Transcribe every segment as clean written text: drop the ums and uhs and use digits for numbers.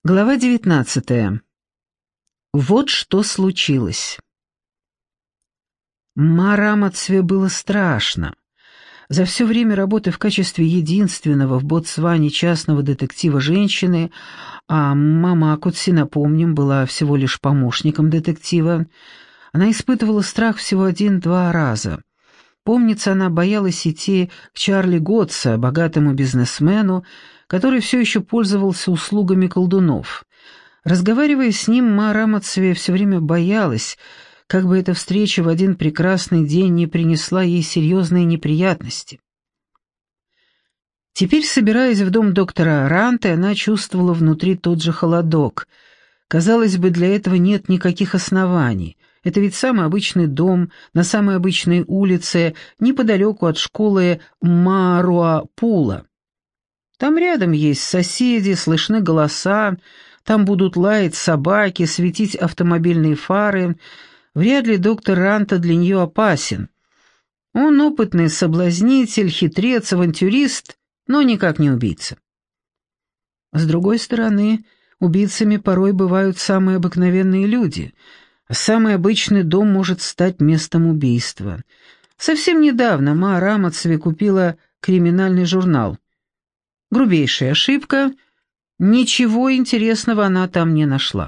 Глава 19. Вот что случилось. Марамацве было страшно. За все время работы в качестве единственного в Ботсване частного детектива женщины, а Мамакутси, напомним, была всего лишь помощником детектива, она испытывала страх всего 1-2 раза. Помнится, она боялась идти к Чарли Готса, богатому бизнесмену, который все еще пользовался услугами колдунов. Разговаривая с ним, Марамацве все время боялась, как бы эта встреча в один прекрасный день не принесла ей серьезные неприятности. Теперь, собираясь в дом доктора Ранте, она чувствовала внутри тот же холодок. Казалось бы, для этого нет никаких оснований. Это ведь самый обычный дом, на самой обычной улице, неподалеку от школы Маруапула. Там рядом есть соседи, слышны голоса, там будут лаять собаки, светить автомобильные фары. Вряд ли доктор Ранта для нее опасен. Он опытный соблазнитель, хитрец, авантюрист, но никак не убийца. С другой стороны, убийцами порой бывают самые обыкновенные люди, а самый обычный дом может стать местом убийства. Совсем недавно Марамацве купила криминальный журнал. Грубейшая ошибка, ничего интересного она там не нашла.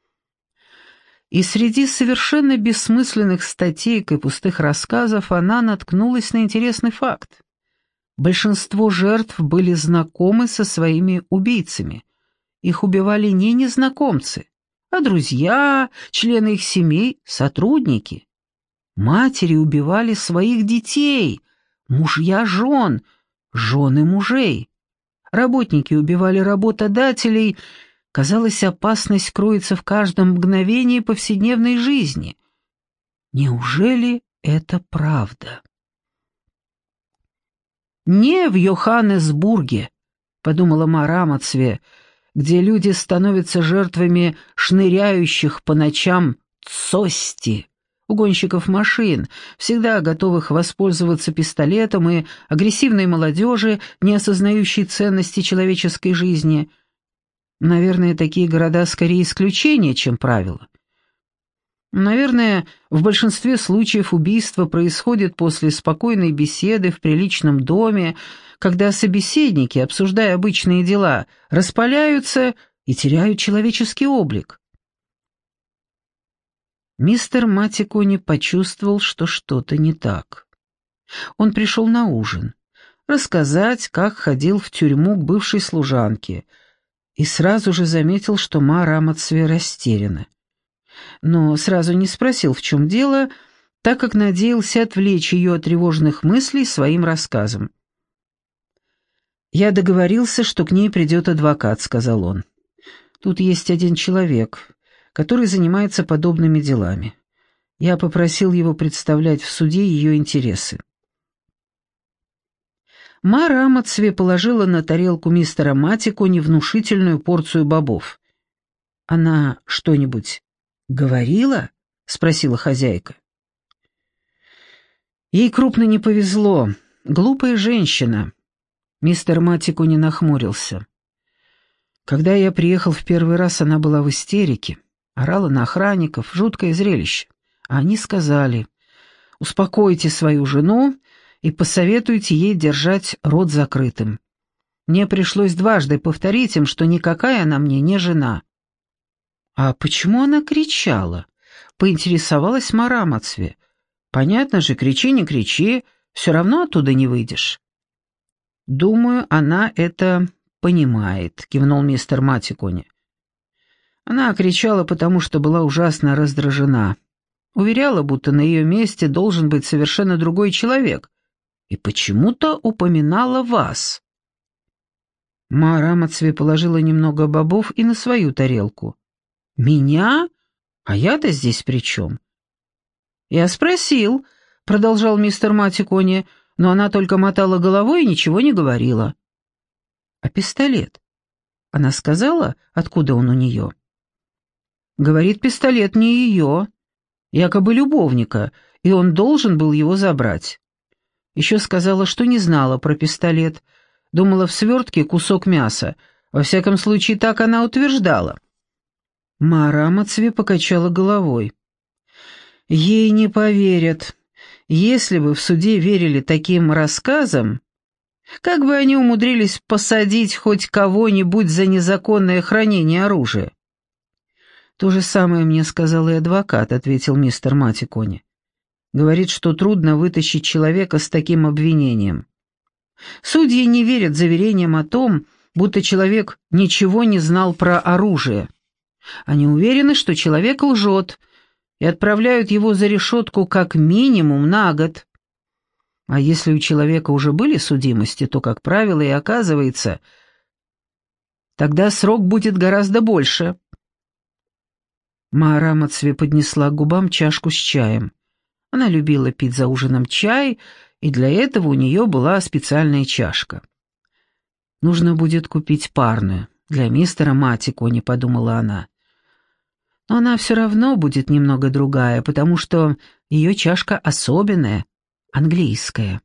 И среди совершенно бессмысленных статейк и пустых рассказов она наткнулась на интересный факт. Большинство жертв были знакомы со своими убийцами. Их убивали не незнакомцы, а друзья, члены их семей, сотрудники. Матери убивали своих детей, мужья жен, жены мужей. Работники убивали работодателей. Казалось, опасность кроется в каждом мгновении повседневной жизни. Неужели это правда? «Не в Йоханнесбурге», — подумала Марамацве, где люди становятся жертвами шныряющих по ночам цости, угонщиков машин, всегда готовых воспользоваться пистолетом, и агрессивной молодежи, не осознающей ценности человеческой жизни. Наверное, такие города скорее исключение, чем правило. Наверное, в большинстве случаев убийство происходит после спокойной беседы в приличном доме, когда собеседники, обсуждая обычные дела, распаляются и теряют человеческий облик. Мистер Матикони почувствовал, что что-то не так. Он пришел на ужин, рассказать, как ходил в тюрьму к бывшей служанке, и сразу же заметил, что Марамацве растеряна. Но сразу не спросил, в чем дело, так как надеялся отвлечь ее от тревожных мыслей своим рассказом. «Я договорился, что к ней придет адвокат», — сказал он. «Тут есть один человек, который занимается подобными делами. Я попросил его представлять в суде ее интересы». Марамацве положила на тарелку мистера Матикони внушительную порцию бобов. «Она что-нибудь говорила?» — спросила хозяйка. Ей крупно не повезло. Глупая женщина. Мистер Матикони нахмурился. Когда я приехал в первый раз, она была в истерике. Орала на охранников, жуткое зрелище. А они сказали: «Успокойте свою жену и посоветуйте ей держать рот закрытым». Мне пришлось дважды повторить им, что никакая она мне не жена. «А почему она кричала?» — поинтересовалась Марамацве. «Понятно же, кричи, не кричи, все равно оттуда не выйдешь». «Думаю, она это понимает», — кивнул мистер Матикони. Она кричала, потому что была ужасно раздражена. Уверяла, будто на ее месте должен быть совершенно другой человек, и почему-то упоминала вас. Марамацве положила немного бобов и на свою тарелку. «Меня? А я-то здесь при чем?» «Я спросил», — продолжал мистер Матикони, но она только мотала головой и ничего не говорила. «А пистолет? Она сказала, откуда он у нее?» «Говорит, пистолет не ее, якобы любовника, и он должен был его забрать. Еще сказала, что не знала про пистолет, думала в свертке кусок мяса, Во всяком случае, так она утверждала. Маарамацве покачала головой. Ей не поверят. Если бы в суде верили таким рассказам, как бы они умудрились посадить хоть кого-нибудь за незаконное хранение оружия? «То же самое мне сказал и адвокат», — ответил мистер Матикони. «Говорит, что трудно вытащить человека с таким обвинением. Судьи не верят заверениям о том, будто человек ничего не знал про оружие. Они уверены, что человек лжет, и отправляют его за решетку как минимум на год. А если у человека уже были судимости, то, как правило, и оказывается, тогда срок будет гораздо больше». Маарамацве поднесла к губам чашку с чаем. Она любила пить за ужином чай, и для этого у нее была специальная чашка. «Нужно будет купить парную для мистера Матикони», — подумала она. Но она все равно будет немного другая, потому что ее чашка особенная, английская.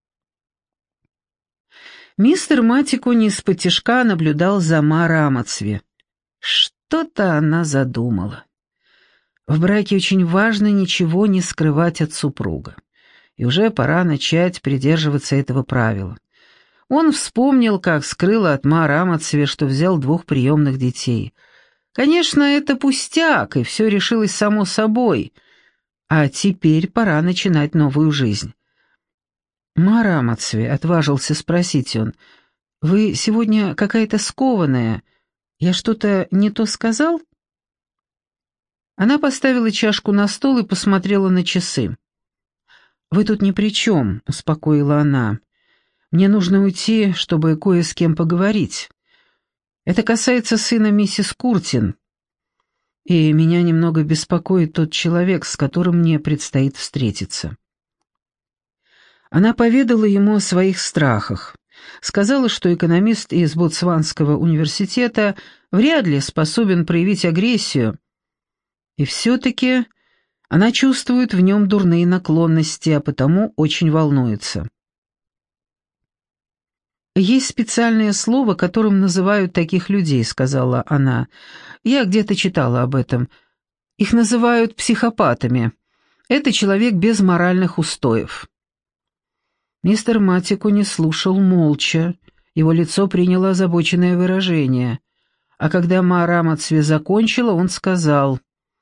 Мистер Матикони исподтишка наблюдал за Маарамацве. Что-то она задумала. В браке очень важно ничего не скрывать от супруга, и уже пора начать придерживаться этого правила. Он вспомнил, как скрыла от Маарамацве, что взял 2 приемных детей. Конечно, это пустяк, и все решилось само собой, а теперь пора начинать новую жизнь. «Маарамацве», — отважился спросить он, — «вы сегодня какая-то скованная. Я что-то не то сказал?» Она поставила чашку на стол и посмотрела на часы. «Вы тут ни при чем», — успокоила она. «Мне нужно уйти, чтобы кое с кем поговорить. Это касается сына миссис Куртин. И меня немного беспокоит тот человек, с которым мне предстоит встретиться». Она поведала ему о своих страхах. Сказала, что экономист из Ботсванского университета вряд ли способен проявить агрессию, и все-таки она чувствует в нем дурные наклонности, а потому очень волнуется. «Есть специальное слово, которым называют таких людей», — сказала она. «Я где-то читала об этом. Их называют психопатами. Это человек без моральных устоев». Мистер Матикони слушал молча. Его лицо приняло озабоченное выражение. А когда Маарамацве закончила, он сказал: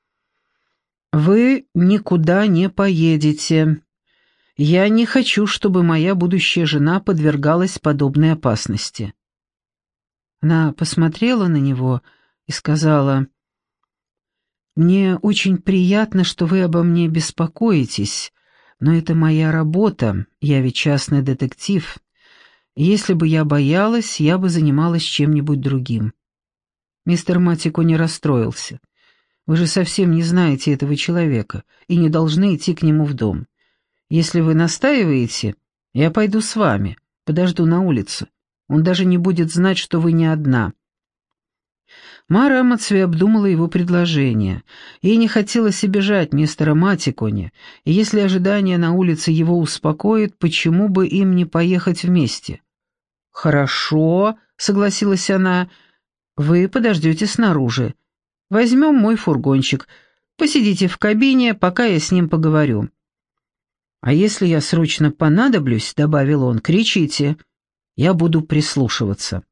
«Вы никуда не поедете. Я не хочу, чтобы моя будущая жена подвергалась подобной опасности». Она посмотрела на него и сказала: «Мне очень приятно, что вы обо мне беспокоитесь, но это моя работа, я ведь частный детектив. Если бы я боялась, я бы занималась чем-нибудь другим». Мистер Матикони расстроился. «Вы же совсем не знаете этого человека и не должны идти к нему в дом. Если вы настаиваете, я пойду с вами, подожду на улице. Он даже не будет знать, что вы не одна». Маарамацве обдумала его предложение. Ей не хотелось обижать мистера Матикони, и если ожидание на улице его успокоит, почему бы им не поехать вместе? «Хорошо», — согласилась она, — «вы подождете снаружи. Возьмем мой фургончик, посидите в кабине, пока я с ним поговорю». «А если я срочно понадоблюсь», — добавил он, — «кричите, я буду прислушиваться».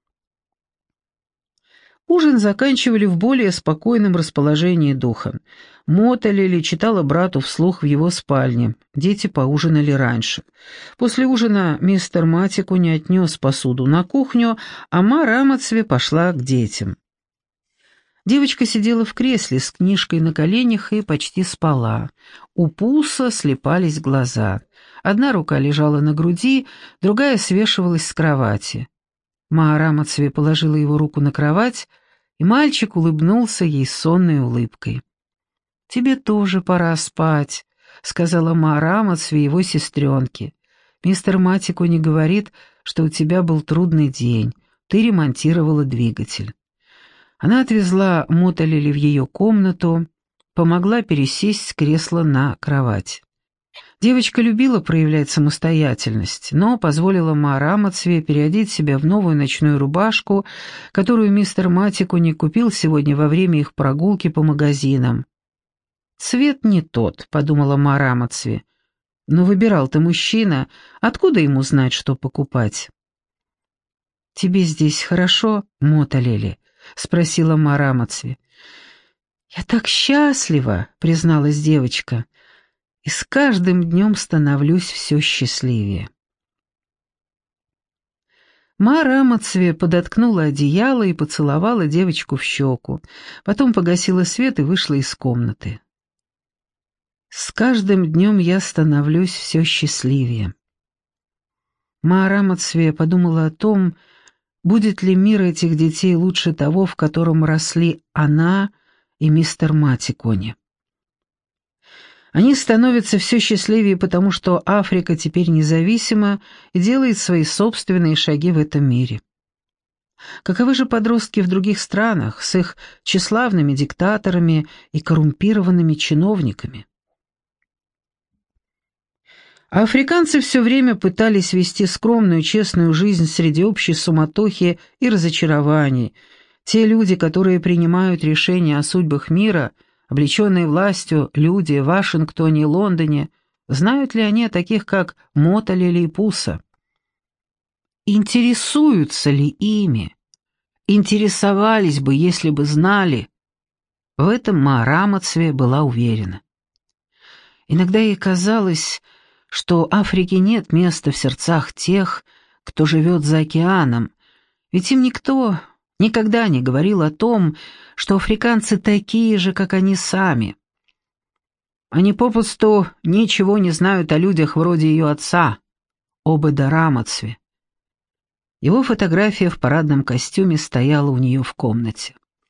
Ужин заканчивали в более спокойном расположении духа. Моталили читала брату вслух в его спальне. Дети поужинали раньше. После ужина мистер Матикони отнес посуду на кухню, а Маарамацве пошла к детям. Девочка сидела в кресле с книжкой на коленях и почти спала. У пуса слепались глаза. Одна рука лежала на груди, другая свешивалась с кровати. Маарамацве положила его руку на кровать, и мальчик улыбнулся ей сонной улыбкой. «Тебе тоже пора спать», — сказала Маарамацве его сестренке. «Мистер Матикони говорит, что у тебя был трудный день, ты ремонтировала двигатель». Она отвезла Моталили в ее комнату, помогла пересесть с кресла на кровать. Девочка любила проявлять самостоятельность, но позволила Маарамацве переодеть себя в новую ночную рубашку, которую мистер Матикони купил сегодня во время их прогулки по магазинам. «Цвет не тот», — подумала Маарамацве. «Но выбирал-то мужчина, откуда ему знать, что покупать?» «Тебе здесь хорошо, Моталели?» — спросила Маарамацве. «Я так счастлива», — призналась девочка, — «и с каждым днем становлюсь все счастливее». Маарамацве подоткнула одеяло и поцеловала девочку в щеку, потом погасила свет и вышла из комнаты. «С каждым днем я становлюсь все счастливее». Маарамацве подумала о том, будет ли мир этих детей лучше того, в котором росли она и мистер Матикони. Они становятся все счастливее, потому что Африка теперь независима и делает свои собственные шаги в этом мире. Каковы же подростки в других странах с их тщеславными диктаторами и коррумпированными чиновниками? А африканцы все время пытались вести скромную, честную жизнь среди общей суматохи и разочарований. Те люди, которые принимают решения о судьбах мира, облеченные властью люди в Вашингтоне и Лондоне, знают ли они о таких, как Моталели и Пуса? Интересуются ли ими? Интересовались бы, если бы знали? В этом Маарамацве была уверена. Иногда ей казалось, что Африке нет места в сердцах тех, кто живет за океаном, ведь им никто никогда не говорил о том, что африканцы такие же, как они сами. Они попусту ничего не знают о людях вроде ее отца, Обеда Рамацве. Его фотография в парадном костюме стояла у нее в комнате.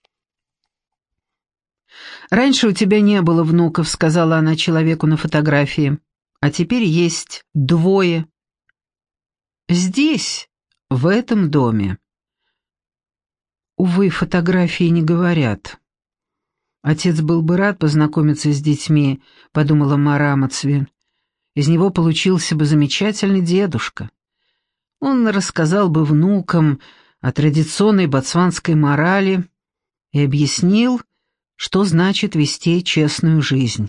«Раньше у тебя не было внуков», — сказала она человеку на фотографии, «а теперь есть 2. Здесь, в этом доме». Увы, фотографии не говорят. «Отец был бы рад познакомиться с детьми», — подумала Маарамацве. «Из него получился бы замечательный дедушка. Он рассказал бы внукам о традиционной ботсванской морали и объяснил, что значит вести честную жизнь.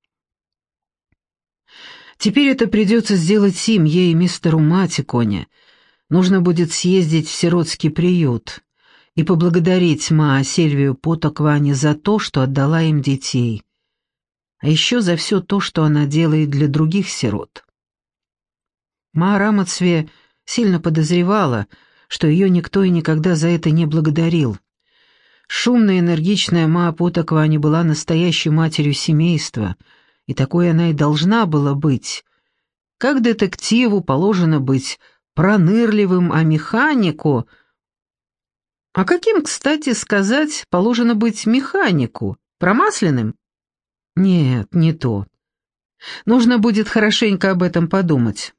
Теперь это придется сделать им, ей и мистеру Матикони. Нужно будет съездить в сиротский приют и поблагодарить Маа Сильвию Потоквани за то, что отдала им детей, а еще за все то, что она делает для других сирот. Маарамацве сильно подозревала, что ее никто и никогда за это не благодарил. Шумная, энергичная Маа Потоквани была настоящей матерью семейства, и такой она и должна была быть. Как детективу положено быть пронырливым, а механику... А каким, кстати сказать, положено быть механику? Промасленным? Нет, не то. Нужно будет хорошенько об этом подумать.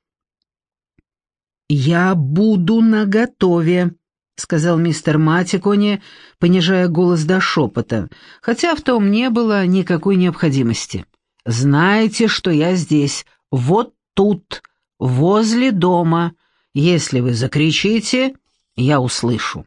«Я буду наготове», — сказал мистер Матикони, понижая голос до шепота, хотя в том не было никакой необходимости. «Знаете, что я здесь, вот тут, возле дома. Если вы закричите, я услышу».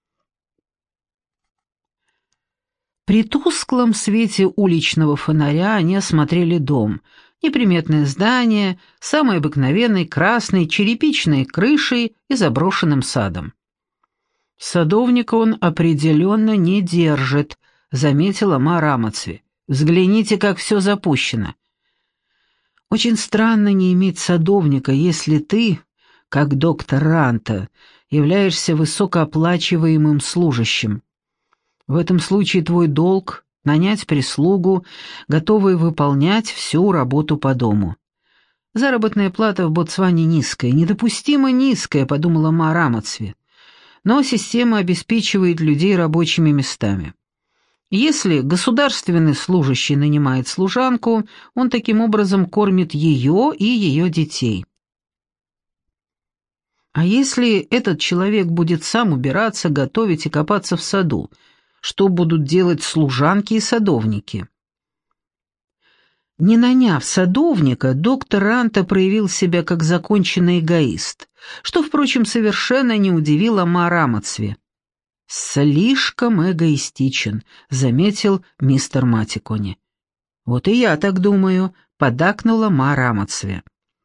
При тусклом свете уличного фонаря они осмотрели дом. Неприметное здание, самой обыкновенной красной черепичной крышей и заброшенным садом. «Садовника он определенно не держит», — заметила Маарамацве. «Взгляните, как все запущено». «Очень странно не иметь садовника, если ты, как доктор Ранта, являешься высокооплачиваемым служащим. В этом случае твой долг — нанять прислугу, готовую выполнять всю работу по дому. Заработная плата в Ботсване низкая, недопустимо низкая», — подумала Маарамацве. «Но система обеспечивает людей рабочими местами. Если государственный служащий нанимает служанку, он таким образом кормит ее и ее детей. А если этот человек будет сам убираться, готовить и копаться в саду, что будут делать служанки и садовники?» Не наняв садовника, доктор Ранте проявил себя как законченный эгоист, что, впрочем, совершенно не удивило ма Рамацве. «Слишком эгоистичен», — заметил мистер Матикони. «Вот и я так думаю», — поддакнула ма Рамацве.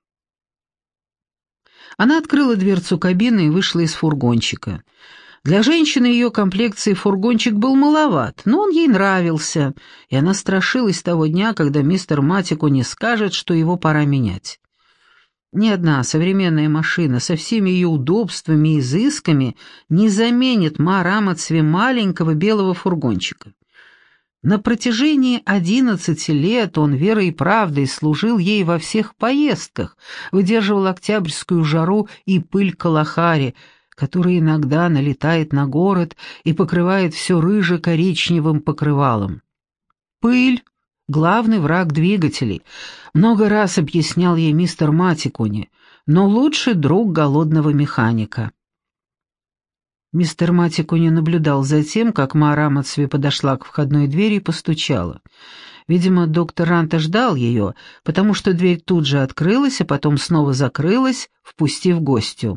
Она открыла дверцу кабины и вышла из фургончика. Для женщины ее комплекции фургончик был маловат, но он ей нравился, и она страшилась того дня, когда мистер Матикони скажет, что его пора менять. Ни одна современная машина со всеми ее удобствами и изысками не заменит ма Рамацве маленького белого фургончика. На протяжении 11 лет он верой и правдой служил ей во всех поездках, выдерживал октябрьскую жару и пыль Калахари, которая иногда налетает на город и покрывает все рыже-коричневым покрывалом. Пыль — главный враг двигателей, много раз объяснял ей мистер Матикони, но лучший друг голодного механика. Мистер Матикони наблюдал за тем, как ма Рамацве подошла к входной двери и постучала. Видимо, доктор Ранте ждал ее, потому что дверь тут же открылась, а потом снова закрылась, впустив гостью.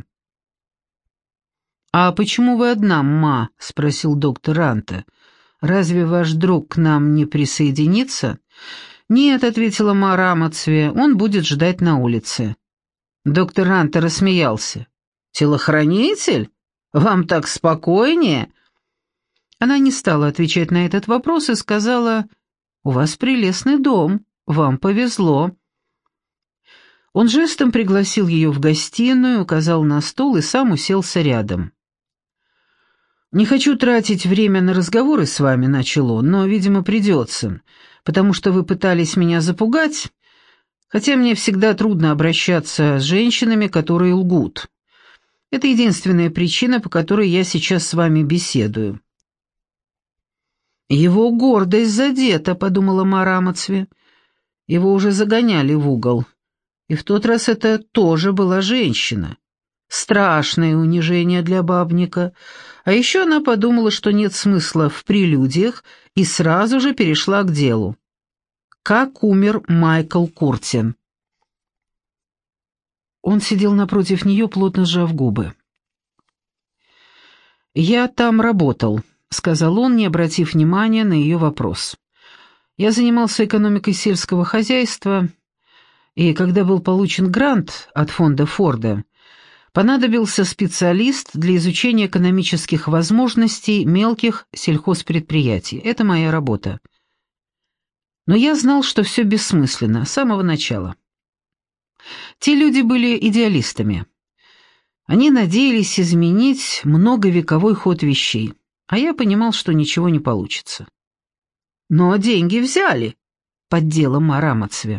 «А почему вы одна, ма?» — спросил доктор Ранте. «Разве ваш друг к нам не присоединится?» «Нет», — ответила ма Рамацве, — «он будет ждать на улице». Доктор Ранте рассмеялся. «Телохранитель? Вам так спокойнее?» Она не стала отвечать на этот вопрос и сказала: «У вас прелестный дом, вам повезло». Он жестом пригласил ее в гостиную, указал на стул и сам уселся рядом. «Не хочу тратить время на разговоры с вами», — начал он, — «но, видимо, придется, потому что вы пытались меня запугать, хотя мне всегда трудно обращаться с женщинами, которые лгут. Это единственная причина, по которой я сейчас с вами беседую». «Его гордость задета», — подумала ма Рамацве. «Его уже загоняли в угол. И в тот раз это тоже была женщина. Страшное унижение для бабника. А еще она подумала, что нет смысла в прелюдиях, и сразу же перешла к делу. Как умер Майкл Куртин?» Он сидел напротив нее, плотно сжав губы. «Я там работал», — сказал он, не обратив внимания на ее вопрос. «Я занимался экономикой сельского хозяйства, и когда был получен грант от фонда Форда, понадобился специалист для изучения экономических возможностей мелких сельхозпредприятий. Это моя работа. Но я знал, что все бессмысленно, с самого начала. Те люди были идеалистами. Они надеялись изменить многовековой ход вещей, а я понимал, что ничего не получится. «Но деньги взяли», — поддела ма Рамацве.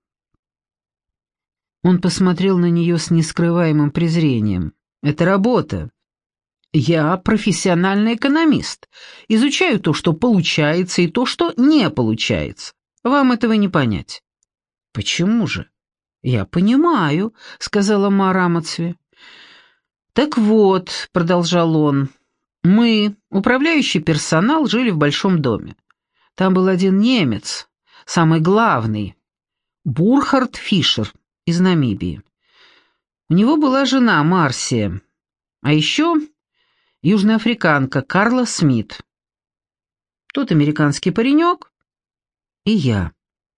Он посмотрел на нее с нескрываемым презрением. «Это работа. Я профессиональный экономист. Изучаю то, что получается, и то, что не получается. Вам этого не понять». «Почему же?» «Я понимаю», — сказала ма Рамацве. «Так вот», — продолжал он, — «мы, управляющий персонал, жили в большом доме. Там был один немец, самый главный, Бурхард Фишер из Намибии. У него была жена Марсия, а еще южноафриканка Карла Смит. Тот американский паренек и я.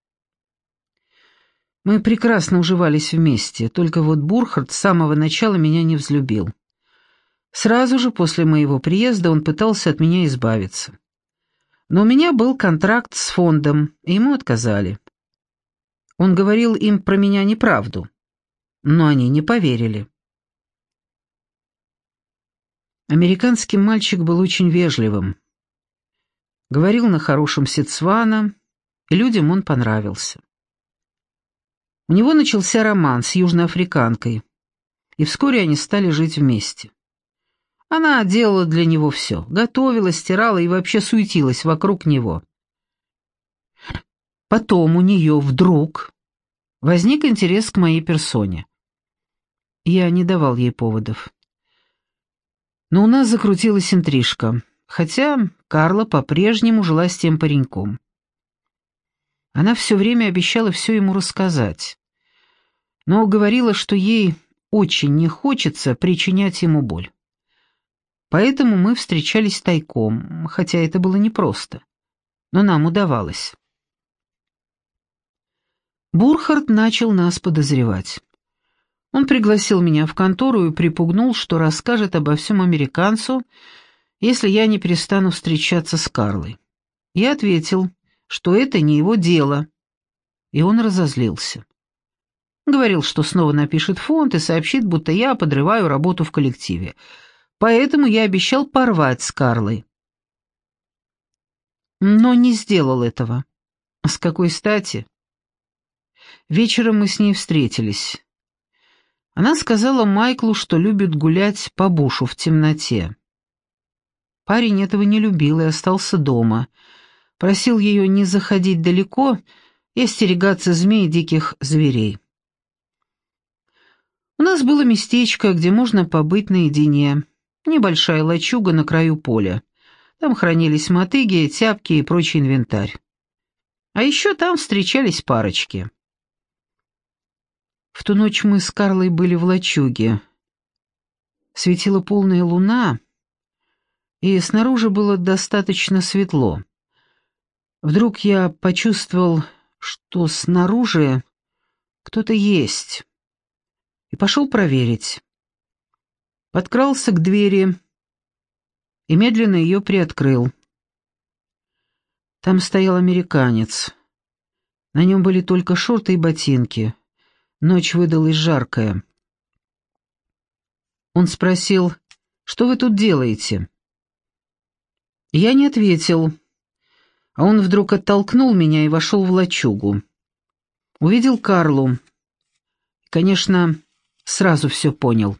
Мы прекрасно уживались вместе, только вот Бурхард с самого начала меня не взлюбил. Сразу же после моего приезда он пытался от меня избавиться. Но у меня был контракт с фондом, и ему отказали. Он говорил им про меня неправду, но они не поверили. Американский мальчик был очень вежливым. Говорил на хорошем сетсвана, и людям он понравился. У него начался роман с южноафриканкой, и вскоре они стали жить вместе. Она делала для него все, готовила, стирала и вообще суетилась вокруг него. Потом у нее вдруг возник интерес к моей персоне. Я не давал ей поводов. Но у нас закрутилась интрижка, хотя Карла по-прежнему жила с тем пареньком. Она все время обещала все ему рассказать, но говорила, что ей очень не хочется причинять ему боль. Поэтому мы встречались тайком, хотя это было непросто, но нам удавалось. Бурхард начал нас подозревать. Он пригласил меня в контору и припугнул, что расскажет обо всем американцу, если я не перестану встречаться с Карлой. Я ответил, что это не его дело, и он разозлился. Говорил, что снова напишет в фонд и сообщит, будто я подрываю работу в коллективе. Поэтому я обещал порвать с Карлой. Но не сделал этого. С какой стати? Вечером мы с ней встретились. Она сказала Майклу, что любит гулять по бушу в темноте. Парень этого не любил и остался дома. Просил ее не заходить далеко и остерегаться змей и диких зверей. У нас было местечко, где можно побыть наедине. Небольшая лачуга на краю поля. Там хранились мотыги, тяпки и прочий инвентарь. А еще там встречались парочки. В ту ночь мы с Карлой были в лачуге. Светила полная луна, и снаружи было достаточно светло. Вдруг я почувствовал, что снаружи кто-то есть, и пошел проверить. Подкрался к двери и медленно ее приоткрыл. Там стоял американец. На нем были только шорты и ботинки. Ночь выдалась жаркая. Он спросил, что вы тут делаете? Я не ответил, а он вдруг оттолкнул меня и вошел в лачугу. Увидел Карлу. Конечно, сразу все понял.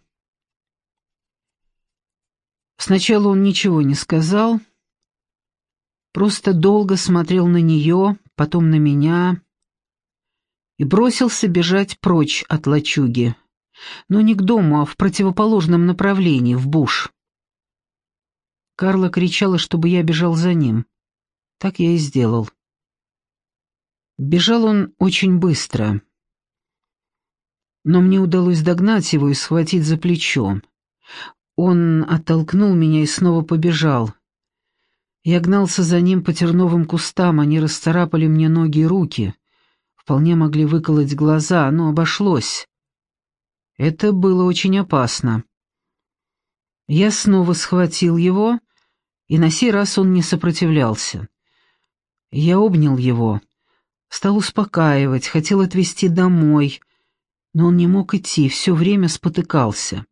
Сначала он ничего не сказал, просто долго смотрел на нее, потом на меня и бросился бежать прочь от лачуги, но не к дому, а в противоположном направлении, в буш. Карла кричала, чтобы я бежал за ним. Так я и сделал. Бежал он очень быстро, но мне удалось догнать его и схватить за плечо. Он оттолкнул меня и снова побежал. Я гнался за ним по терновым кустам, они расцарапали мне ноги и руки. Вполне могли выколоть глаза, но обошлось. Это было очень опасно. Я снова схватил его, и на сей раз он не сопротивлялся. Я обнял его, стал успокаивать, хотел отвезти домой, но он не мог идти, все время спотыкался.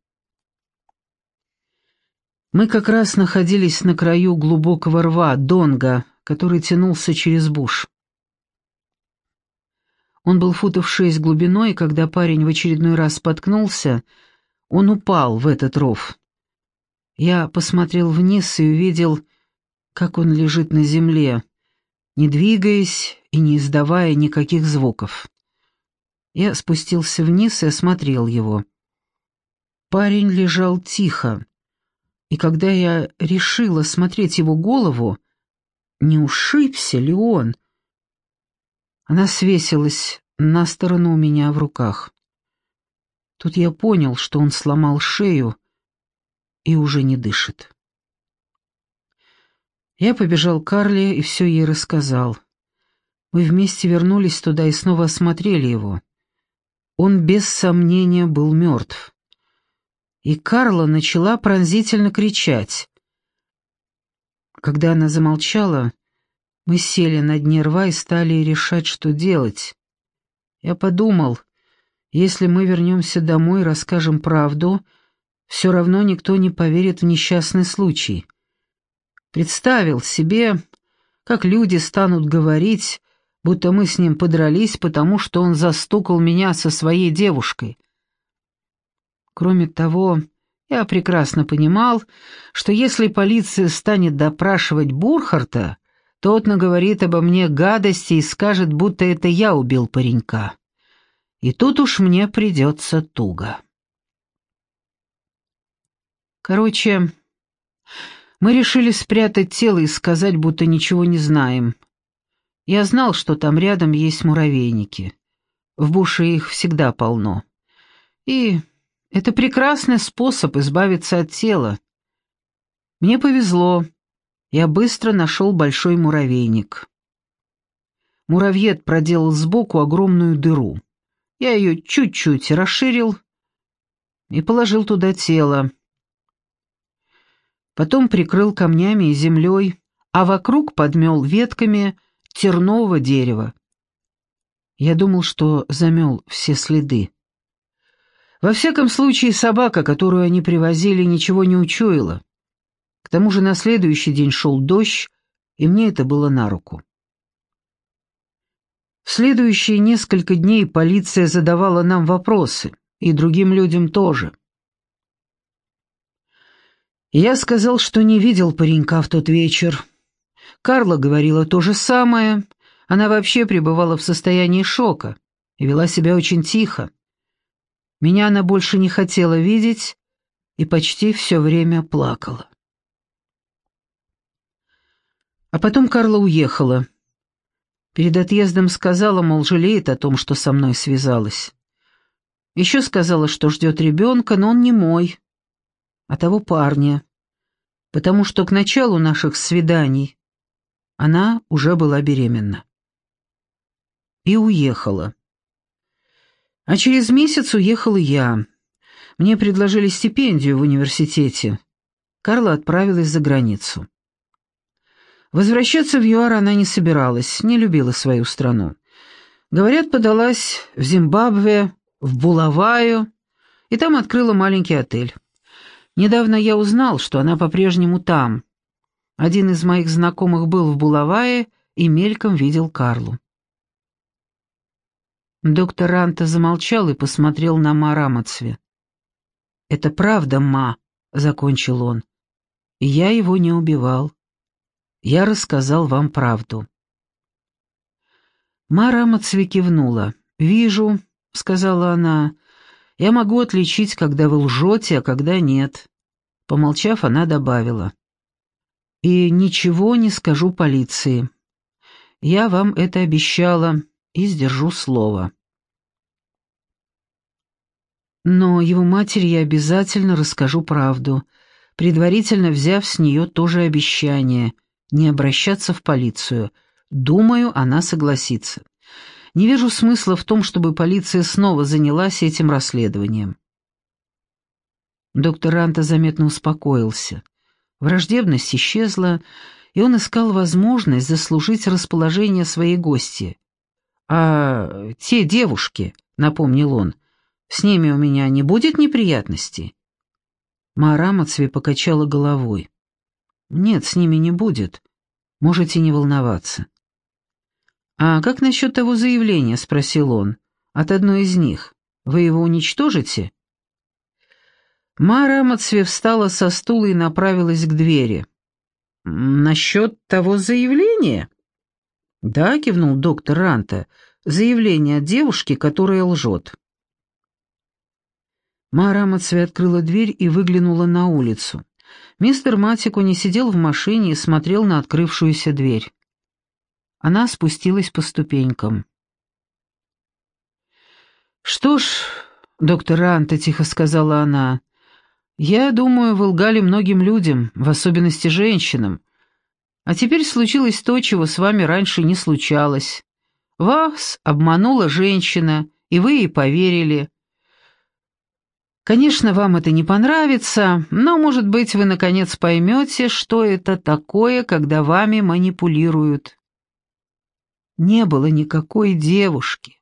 Мы как раз находились на краю глубокого рва, донга, который тянулся через буш. Он был футов 6 глубиной, и когда парень в очередной раз споткнулся, он упал в этот ров. Я посмотрел вниз и увидел, как он лежит на земле, не двигаясь и не издавая никаких звуков. Я спустился вниз и осмотрел его. Парень лежал тихо, и когда я решила осмотреть его голову, не ушибся ли он, она свесилась на сторону у меня в руках. Тут я понял, что он сломал шею и уже не дышит. Я побежал к Карле и все ей рассказал. Мы вместе вернулись туда и снова осмотрели его. Он без сомнения был мертв. И Карла начала пронзительно кричать. Когда она замолчала, мы сели на дне рва и стали решать, что делать. Я подумал, если мы вернемся домой и расскажем правду, все равно никто не поверит в несчастный случай. Представил себе, как люди станут говорить, будто мы с ним подрались, потому что он застукал меня со своей девушкой. Кроме того, я прекрасно понимал, что если полиция станет допрашивать Бурхарта, тот наговорит обо мне гадости и скажет, будто это я убил паренька. И тут уж мне придется туго. Короче, мы решили спрятать тело и сказать, будто ничего не знаем. Я знал, что там рядом есть муравейники. В буше их всегда полно. И это прекрасный способ избавиться от тела. Мне повезло. Я быстро нашел большой муравейник. Муравьед проделал сбоку огромную дыру. Я ее чуть-чуть расширил и положил туда тело. Потом прикрыл камнями и землей, а вокруг подмел ветками тернового дерева. Я думал, что замел все следы. Во всяком случае, собака, которую они привозили, ничего не учуяла. К тому же на следующий день шел дождь, и мне это было на руку. В следующие несколько дней полиция задавала нам вопросы, и другим людям тоже. Я сказал, что не видел паренька в тот вечер. Карла говорила то же самое. Она вообще пребывала в состоянии шока и вела себя очень тихо. Меня она больше не хотела видеть и почти все время плакала. А потом Карла уехала. Перед отъездом сказала, мол, жалеет о том, что со мной связалась. Еще сказала, что ждет ребенка, но он не мой, а того парня, потому что к началу наших свиданий она уже была беременна. И уехала. А через месяц уехал и я. Мне предложили стипендию в университете. Карла отправилась за границу. Возвращаться в ЮАР она не собиралась, не любила свою страну. Говорят, подалась в Зимбабве, в Булаваю, и там открыла маленький отель. Недавно я узнал, что она по-прежнему там. Один из моих знакомых был в Булавае и мельком видел Карлу. Доктор Ранта замолчал и посмотрел на Ма Рамацве. «Это правда, Ма», — закончил он. «И я его не убивал. Я рассказал вам правду». Ма Рамацве кивнула. «Вижу», — сказала она. «Я могу отличить, когда вы лжете, а когда нет». Помолчав, она добавила. «И ничего не скажу полиции. Я вам это обещала и сдержу слово. Но его матери я обязательно расскажу правду, предварительно взяв с нее тоже обещание не обращаться в полицию. Думаю, она согласится. Не вижу смысла в том, чтобы полиция снова занялась этим расследованием». Доктор Ранта заметно успокоился. Враждебность исчезла, и он искал возможность заслужить расположение своей гости. «А те девушки», — напомнил он, — «с ними у меня не будет неприятностей?» Ма Рамацве покачала головой. «Нет, с ними не будет. Можете не волноваться». «А как насчет того заявления?» — спросил он. «От одной из них. Вы его уничтожите?» Ма Рамацве встала со стула и направилась к двери. «Насчет того заявления?» «Да», — кивнул доктор Ранта, — «заявление от девушки, которая лжет». Ма Рамацве открыла дверь и выглянула на улицу. Мистер Матикуни сидел в машине и смотрел на открывшуюся дверь. Она спустилась по ступенькам. «Что ж, доктор Ранта», — тихо сказала она, — «я думаю, вы лгали многим людям, в особенности женщинам. А теперь случилось то, чего с вами раньше не случалось. Вас обманула женщина, и вы ей поверили. Конечно, вам это не понравится, но, может быть, вы наконец поймете, что это такое, когда вами манипулируют. Не было никакой девушки».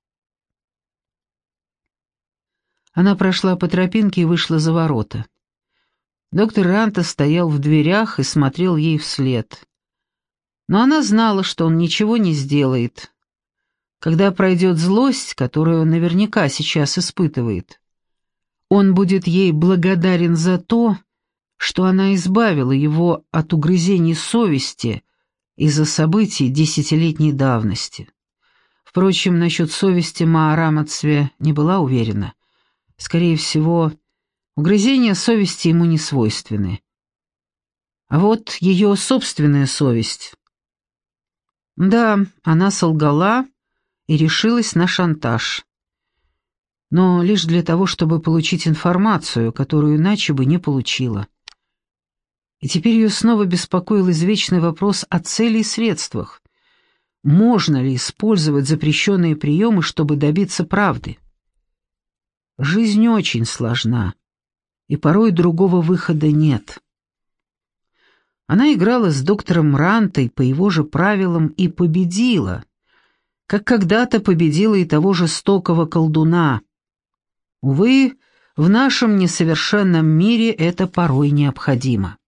Она прошла по тропинке и вышла за ворота. Доктор Ранта стоял в дверях и смотрел ей вслед. Но она знала, что он ничего не сделает. Когда пройдет злость, которую он наверняка сейчас испытывает, он будет ей благодарен за то, что она избавила его от угрызений совести из-за событий десятилетней давности. Впрочем, насчет совести Ма Рамацве не была уверена. Скорее всего, угрызения совести ему не свойственны. А вот ее собственная совесть. Да, она солгала и решилась на шантаж. Но лишь для того, чтобы получить информацию, которую иначе бы не получила. И теперь ее снова беспокоил извечный вопрос о цели и средствах. Можно ли использовать запрещенные приемы, чтобы добиться правды? Жизнь очень сложна, и порой другого выхода нет. Она играла с доктором Рантой по его же правилам и победила, как когда-то победила и того жестокого колдуна. Увы, в нашем несовершенном мире это порой необходимо.